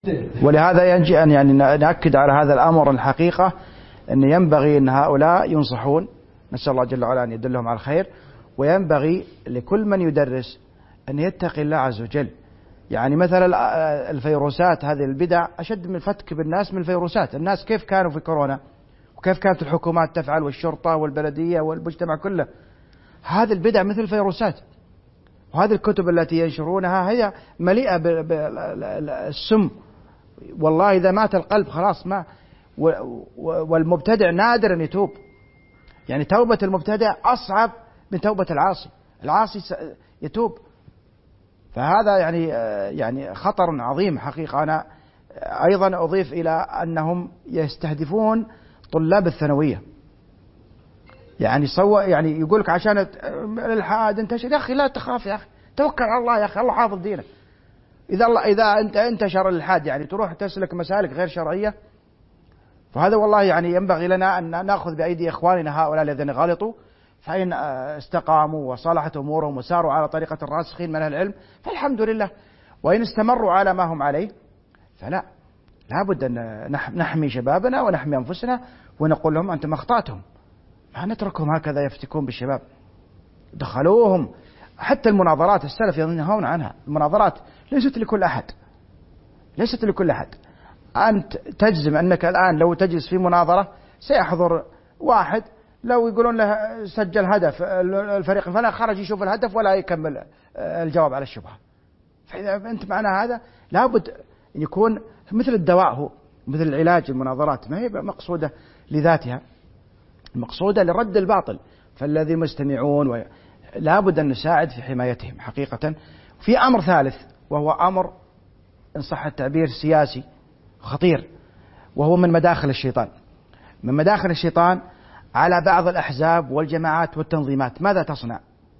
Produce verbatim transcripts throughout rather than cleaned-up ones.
ولهذا ينجي أن يعني نأكد على هذا الأمر الحقيقة أن ينبغي أن هؤلاء ينصحون، نسأل الله جل وعلا أن يدلهم على الخير. وينبغي لكل من يدرس أن يتقي الله عز وجل. يعني مثلا الفيروسات، هذه البدع أشد من الفتك بالناس من الفيروسات. الناس كيف كانوا في كورونا، وكيف كانت الحكومات تفعل، والشرطة والبلدية والمجتمع كله. هذه البدع مثل الفيروسات، وهذه الكتب التي ينشرونها هي مليئة بالسم. والله إذا مات القلب خلاص ما. والمبتدع نادر أن يتوب. يعني توبة المبتدع أصعب من توبة العاصي. العاصي يتوب. فهذا يعني يعني خطر عظيم حقيقة. أنا أيضا أضيف إلى أنهم يستهدفون طلاب الثانوية. يعني سوى يعني يقولك عشان الإلحاد انتشر، يا أخي لا تخاف يا أخي، توكل على الله يا أخي، الله حافظ دينك. إذا الله إذا أنت انتشر الإلحاد يعني تروح تسلك مسالك غير شرعية. فهذا والله يعني ينبغي لنا أن نأخذ بأيدي إخواننا هؤلاء الذين غلطوا، فإن استقاموا وصلحت أمورهم وساروا على طريقة الراسخين من أهل العلم فالحمد لله. وإن استمروا على ما هم عليه فلا، لابد أن نحمي شبابنا ونحمي أنفسنا ونقول لهم أنتم أخطأتم، ما نتركهم هكذا يفتكون بالشباب. دخلوهم حتى المناظرات، السلف ينهون عنها. المناظرات ليست لكل أحد، ليست لكل أحد. أنت تجزم أنك الآن لو تجلس في مناظرة سيحضر واحد لو يقولون له سجل هدف الفريق فلا، خرج يشوف الهدف ولا يكمل الجواب على الشبهة. فإذا أنت معنا هذا لابد أن يكون مثل الدواء، هو مثل العلاج. المناظرات ما هي مقصودة لذاتها، مقصودة لرد الباطل. فالذي مستمعون لابد أن نساعد في حمايتهم حقيقة. في أمر ثالث وهو أمر إن صح التعبير سياسي خطير، وهو من مداخل الشيطان. من مداخل الشيطان على بعض الأحزاب والجماعات والتنظيمات. ماذا تصنع؟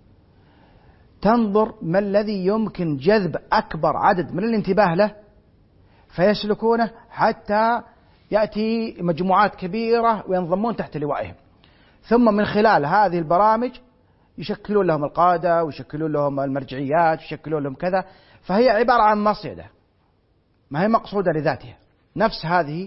تنظر ما الذي يمكن جذب أكبر عدد من الانتباه له فيسلكونه حتى يأتي مجموعات كبيرة وينضمون تحت لوائهم. ثم من خلال هذه البرامج يشكلون لهم القادة ويشكلون لهم المرجعيات ويشكلون لهم كذا. فهي عبارة عن مصيدة، ما هي مقصودة لذاتها. نفس هذه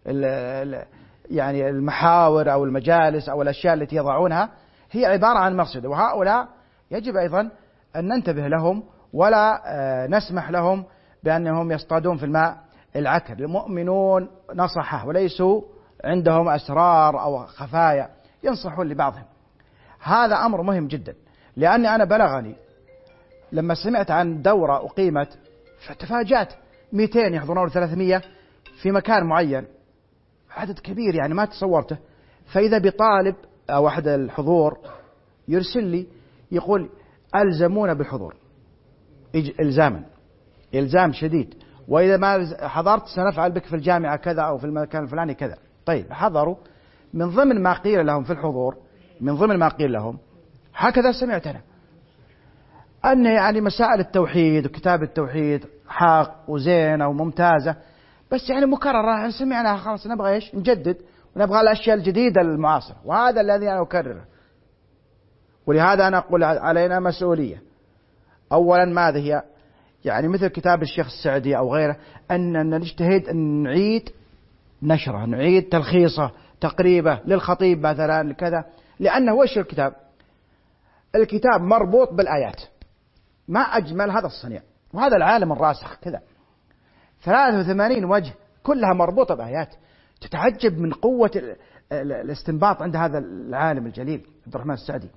يعني المحاور أو المجالس أو الأشياء التي يضعونها هي عبارة عن مصيدة. وهؤلاء يجب أيضا أن ننتبه لهم ولا نسمح لهم بأنهم يصطادون في الماء العكر. المؤمنون نصحة وليسوا عندهم أسرار أو خفايا، ينصحون لبعضهم. هذا أمر مهم جدا، لأني أنا بلغني لما سمعت عن دورة أقيمت فتفاجأت، مئتين يحضرون ثلاثمئة في مكان معين، عدد كبير يعني ما تصورته. فإذا بطالب أو أحد الحضور يرسل لي يقول ألزمونا بالحضور إلزاما، إلزام شديد، وإذا ما حضرت سنفعل بك في الجامعة كذا أو في المكان الفلاني كذا. طيب حضروا، من ضمن ما قيل لهم في الحضور، من ضمن ما قيل لهم هكذا سمعت أنا، أن يعني مسائل التوحيد وكتاب التوحيد حق وزينة وممتازة، بس يعني مكررة سمعناها خلاص، نبغى إيش؟ نجدد ونبغى الأشياء الجديدة المعاصرة. وهذا الذي أنا أكرره. ولهذا أنا أقول علينا مسؤولية. أولا ماذا هي؟ يعني مثل كتاب الشيخ السعدي أو غيره، أن نجتهد أن نعيد نشره، نعيد تلخيصه، تقريبه للخطيب مثلا كذا. لأنه وش الكتاب؟ الكتاب مربوط بالآيات. ما أجمل هذا الصنيع، وهذا العالم الراسخ كذا، ثلاثة وثمانين وجه كلها مربوطة بآيات. تتعجب من قوة الاستنباط عند هذا العالم الجليل عبد الرحمن السعدي.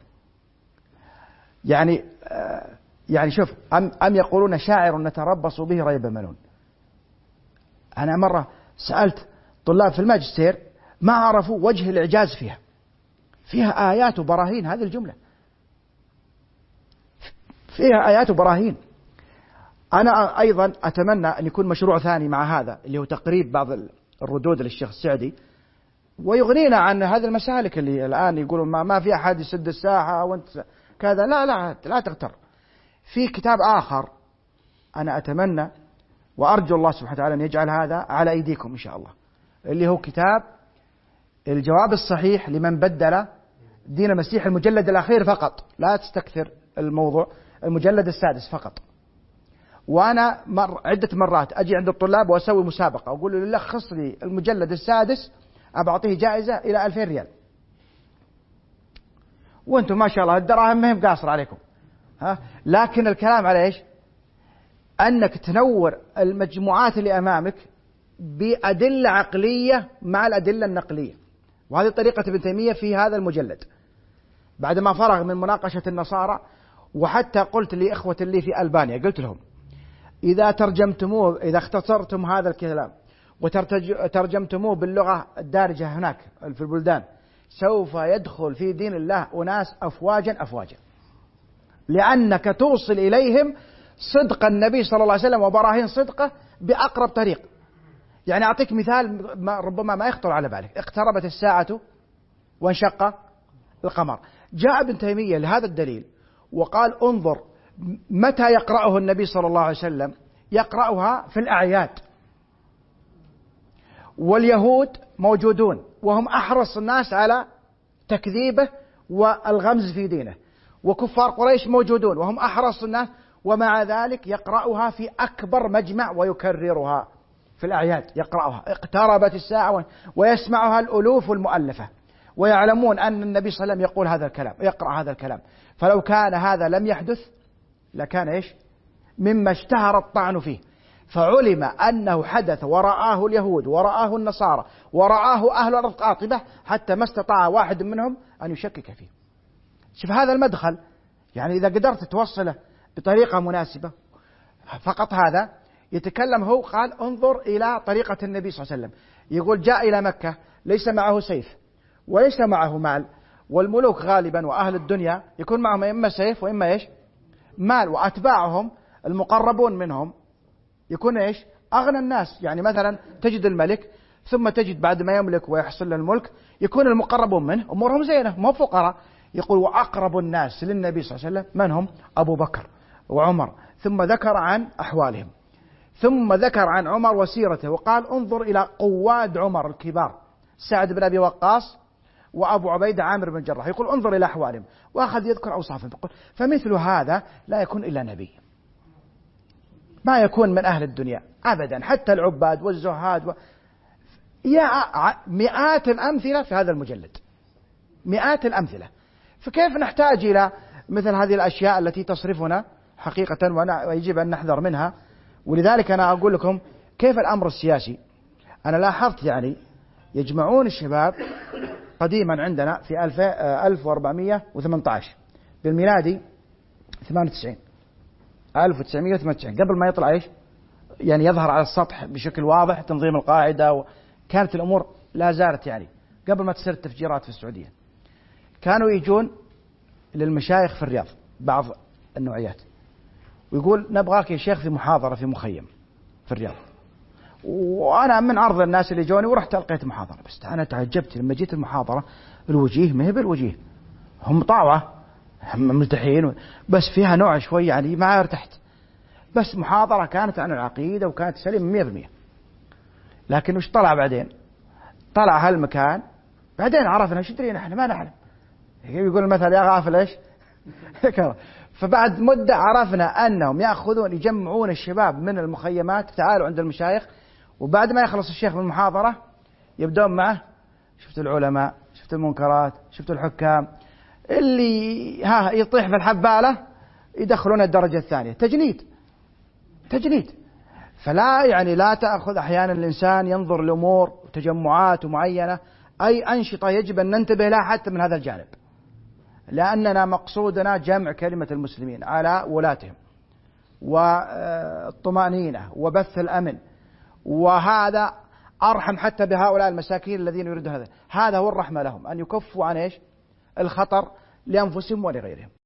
يعني يعني شوف، أم, أم يقولون شاعر نتربص به ريب منون. أنا مرة سألت طلاب في الماجستير ما عرفوا وجه الإعجاز فيها. فيها آيات وبراهين، هذه الجملة فيها آيات وبراهين. أنا أيضا أتمنى أن يكون مشروع ثاني مع هذا، اللي هو تقريب بعض الردود للشيخ السعدي، ويغنينا عن هذه المسالك اللي الآن يقولون ما, ما في أحد يسد الساحة وانت كذا. لا لا لا تغتر. في كتاب آخر أنا أتمنى وأرجو الله سبحانه وتعالى أن يجعل هذا على أيديكم إن شاء الله، اللي هو كتاب الجواب الصحيح لمن بدل دين المسيح، المجلد الأخير فقط، لا تستكثر الموضوع، المجلد السادس فقط. وأنا مر عدة مرات أجي عند الطلاب وأسوي مسابقة وأقول له لخص لي المجلد السادس أبعطيه جائزة إلى ألفين ريال، وأنتم ما شاء الله الدراهم ما هي قاصر عليكم، ها؟ لكن الكلام على إيش؟ أنك تنور المجموعات اللي أمامك بأدلة عقلية مع الأدلة النقلية، وهذه طريقة ابن تيمية في هذا المجلد. بعدما فرغ من مناقشة النصارى، وحتى قلت لإخوة لي في ألبانيا، قلت لهم إذا ترجمتموه، إذا اختصرتم هذا الكلام وترجمتموه باللغة الدارجة هناك في البلدان، سوف يدخل في دين الله أناس أفواجا أفواجا، لأنك توصل إليهم صدق النبي صلى الله عليه وسلم وبراهين صدقه بأقرب طريق. يعني أعطيك مثال ما ربما ما يخطر على بالك. اقتربت الساعة وانشق القمر، جاء ابن تيمية لهذا الدليل وقال انظر متى يقرأه النبي صلى الله عليه وسلم، يقرأها في الأعياد، واليهود موجودون وهم أحرص الناس على تكذيبه والغمز في دينه، وكفار قريش موجودون وهم أحرص الناس، ومع ذلك يقرأها في أكبر مجمع ويكررها في الأعياد، يقرأها اقتربت الساعة، ويسمعها الألوف المؤلفة، ويعلمون أن النبي صلى الله عليه وسلم يقول هذا الكلام، يقرأ هذا الكلام. فلو كان هذا لم يحدث لكان إيش؟ مما اشتهر الطعن فيه، فعلم أنه حدث ورآه اليهود ورآه النصارى ورآه أهل الأرض قاطبة، حتى ما استطاع واحد منهم أن يشكك فيه. شوف هذا المدخل، يعني إذا قدرت توصله بطريقة مناسبة. فقط هذا يتكلم هو، قال انظر إلى طريقة النبي صلى الله عليه وسلم، يقول جاء إلى مكة ليس معه سيف وليس معه مال، والملوك غالبا وأهل الدنيا يكون معهم إما سيف وإما إيش؟ مال، وأتباعهم المقربون منهم يكون إيش؟ أغنى الناس. يعني مثلا تجد الملك، ثم تجد بعد ما يملك ويحصل له الملك يكون المقربون منه أمورهم زينة، مو فقراء. يقول وأقرب الناس للنبي صلى الله عليه وسلم من هم؟ أبو بكر وعمر، ثم ذكر عن أحوالهم، ثم ذكر عن عمر وسيرته، وقال انظر إلى قواد عمر الكبار، سعد بن أبي وقاص وأبو عبيدة عامر بن الجراح، يقول انظر إلى أحوالهم، وأخذ يذكر أوصافهم. يقول فمثل هذا لا يكون إلا نبي، ما يكون من أهل الدنيا أبدا، حتى العباد والزهاد و... يا مئات الأمثلة في هذا المجلد، مئات الأمثلة. فكيف نحتاج إلى مثل هذه الأشياء التي تصرفنا حقيقة، ويجب أن نحذر منها. ولذلك أنا أقول لكم كيف الأمر السياسي. أنا لاحظت يعني يجمعون الشباب قديما عندنا في ألف وأربعمائة وثمانية عشر بالميلادي ثمانية وتسعين ألف وتسعمائة وثمانية وتسعين، قبل ما يطلع إيش يعني يظهر على السطح بشكل واضح تنظيم القاعدة، وكانت الأمور لا زالت يعني قبل ما تصير التفجيرات في السعودية. كانوا يجون للمشايخ في الرياض بعض النوعيات ويقول نبغاك يا شيخ في محاضرة في مخيم في الرياض، وأنا من عرض الناس اللي جوني ورحت ألقيت محاضرة. بس أنا تعجبت لما جيت المحاضرة الوجيه ما هي بالوجيه، هم طاوعة هم مرتاحين، بس فيها نوع شوي يعني ما ارتحت. بس محاضرة كانت عن العقيدة وكانت سليمة مئة بالمئة. لكن وش طلع بعدين؟ طلع هالمكان بعدين عرفنا ايش درينا احنا ما نعلم. يقول المثل يا غافل ايش؟ فبعد مدة عرفنا أنهم يأخذون يجمعون الشباب من المخيمات، تعالوا عند المشايخ، وبعد ما يخلص الشيخ من المحاضرة يبدون معه شفت العلماء، شفت المنكرات، شفت الحكام، اللي ها يطيح في الحبالة يدخلون الدرجة الثانية. تجنيد تجنيد. فلا يعني لا تأخذ أحيانا الإنسان ينظر لأمور وتجمعات معينة، أي أنشطة يجب أن ننتبه لها حتى من هذا الجانب، لأننا مقصودنا جمع كلمة المسلمين على ولاتهم والطمأنينة وبث الأمن، وهذا أرحم حتى بهؤلاء المساكين الذين يريدون هذا. هذا هو الرحمة لهم، أن يكفوا عن إيش؟ الخطر لأنفسهم ولغيرهم.